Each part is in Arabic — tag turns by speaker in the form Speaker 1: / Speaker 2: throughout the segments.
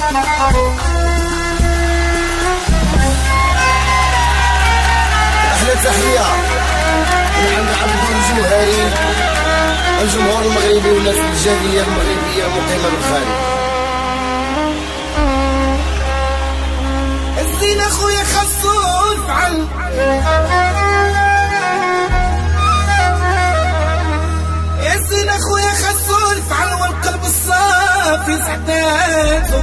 Speaker 1: أحلى تحية من عند عبد الجوهري، الجمهور المغربي والناس الجالية المغربية مقيمة بالخارج.
Speaker 2: الزين اخويا خاصو يفعل، الزين اخويا خاصو يفعل، والقلب الصافي سعداته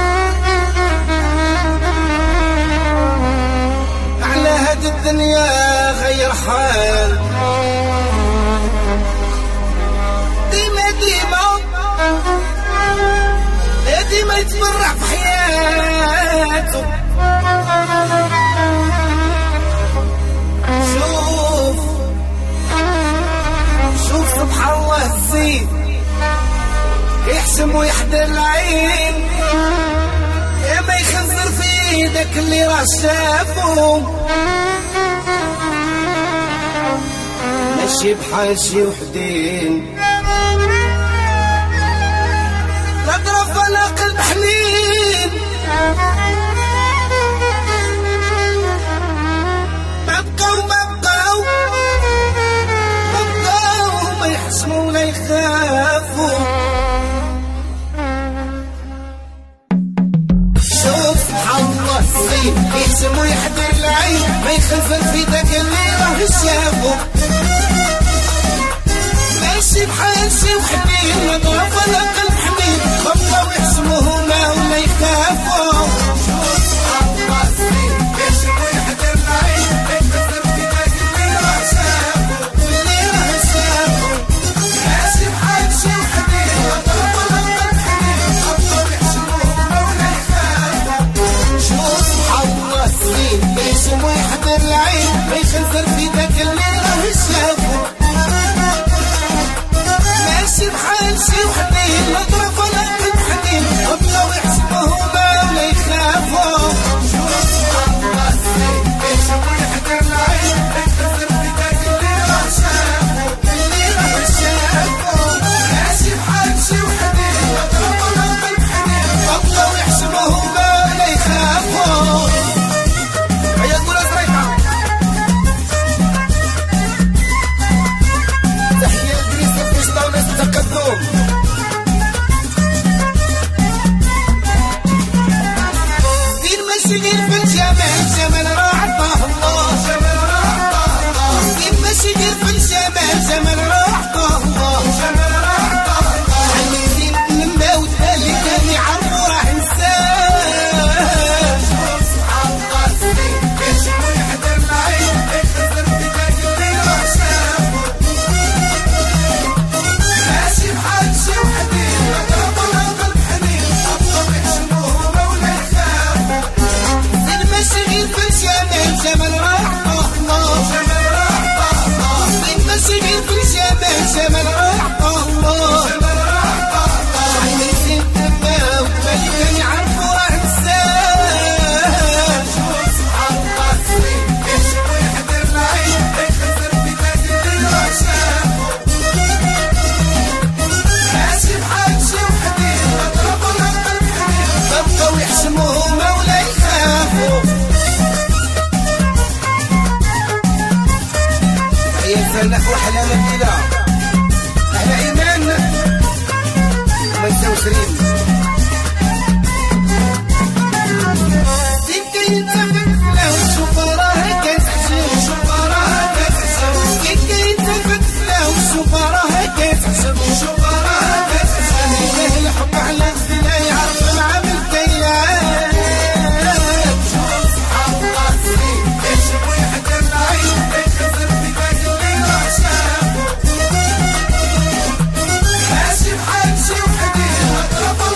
Speaker 2: على هاد الدنيا غير حال. ديما ديما يتبرع في حياته. شوف سبحان الله الزين يحسم ويحضر العين، يا ما يخزر في ايدك اللي راه شافو، ماشي بحال شي وحدين لا ضرب ولا قلب حنين. ما بقاو ما يحسموا ولا يخافوا. شوف سبحان الله الزين يحسم ويحضر العين، ما يخزن في داك اللي راه شافو، ماشي بحال شي وحدين لا ضرب ولا قلب حنين. ما بقاو يحسموا هما ولا يخافوا. شوف سبحان الله الزين يحسم ويحضر العين، ما يخزن في داك اللي راه شافو، اللي راه شافو، ماشي بحال شي وحدين لا ضرب ولا قلب حنين. ما بقاو يحسموا هما ولا يخافوا. شوف سبحان الله الزين يحسم ويحضر العين، ما يخزن في داك اللي راه شافو، ماشي بحال شي وحدين لا ضرب ولا قلب حنين. بقاو يحسبوا هما ولا يخافوا. شوف سبحان الله الزين يحسب ويحضر العين، يخزر في داك اللي راه شافو، اللي راه شافو، ماشي بحال شي وحدين لا ضرب ولا قلب حنين. بقاو يحسبوا هما ولا يخافوا. هيا قولها زريقة. تحية لدريس الفيسطا وناس التقدم. دين ماشي غير في الجمال، جمال راه عطاه الله، جمال راه عطاه الله. دين ماشي غير في الجمال، جمال راه عطاه الله، جمال راه عطاه الله. علي زين الموت اللي كان يعرفو راه نساه. شوف سبحان الله الزين يحسم ويحضر العين، يخزر في داك اللي راه شافو، ماشي بحال شي وحدين لا ضرب ولا قلب حنين. بقاو يحسموا هما ولا يخافوا. زين ماشي غير في الجمال، جمال راه عطاه الله، جمال راه عطاه الله. زين ماشي غير في الجمال، جمال راه عطاه الله، جمال راه عطاه الله. علي زين الموت اللي كان يعرفو راه نساه. شوف سبحان الله الزين يحسم ويحضر العين، يخزر في داك اللي راه شافو، ماشي بحال شي وحدين لا ضرب ولا قلب حنين. ما بقاو يحسموا هما ولا يخافوا. تحية لفنان وأحلى نبيلة، أحلى إيمان وما يساوش ريم. زين كيتفك له شوف راه كتحسب، شوف راه كتحسب. زين كيتفك له شوف راه كتحسب، شوف راه كتحسب. إله الحب على الزنا يعرف العمل كيلان. شوف سبحان الله الزين يحسب ويحضر العين، يخزر في داك اللي راه شافو، ماشي بحال شي وحدين لا ضرب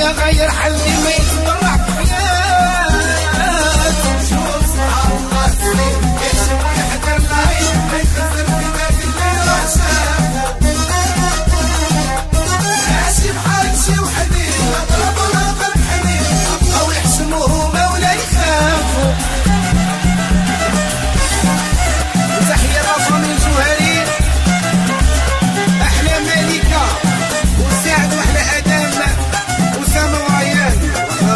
Speaker 2: الدنيا غير حلي ما يتبرع بحياة شوف صحاب قاسين يشم ويحضر العيش ما يخسر في ذاك الليل وحسابه ماشي بحال شي وحدين اضربوا ناقل حنين بقاو يحشموهما ولا يخافوا وتحية لافامي الجوهري أحلى ملكة وسعد وأحلى أدم وسام وعيان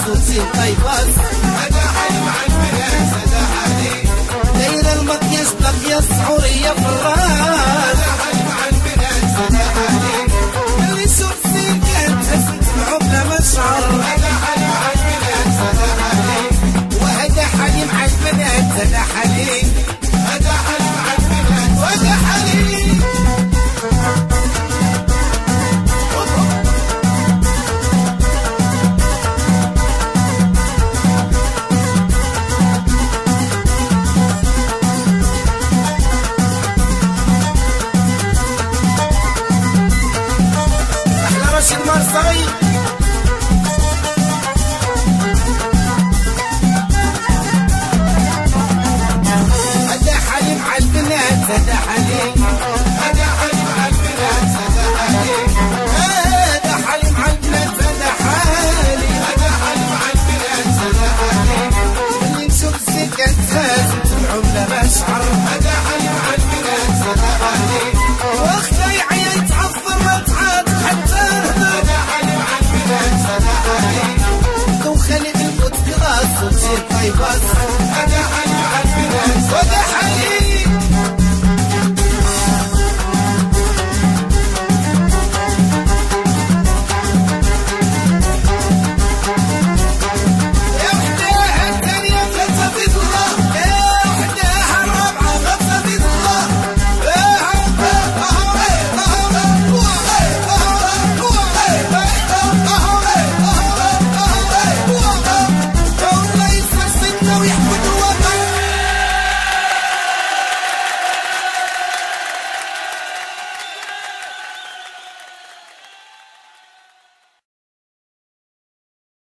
Speaker 2: صوتي طيبات هذا حلم عالبنات هذا حالي دايرة المقياس بقياس عورية في الراس هذا حلم عالبنات هذا حالي اللي صوتي كانت هزت العملة مشعر هذا حلم عالبنات هذا حالي وهذا حلم عالبنات هذا حالي هذا حلم عالبنات وهذا حالي المرصي هذا حليم عالبنات هذا حليم هذا حليم عالبنات هذا حليم هذا حليم عالبنات هذا حليم هذا حليم عالبنات هذا حليم اللي نشوف سكت هازت العملة مشعر هذا حليم عالبنات هذا حليم واختي عيا يتعفر ما تعاد حتى دو خلي بالبوت كراس وتصير طيبات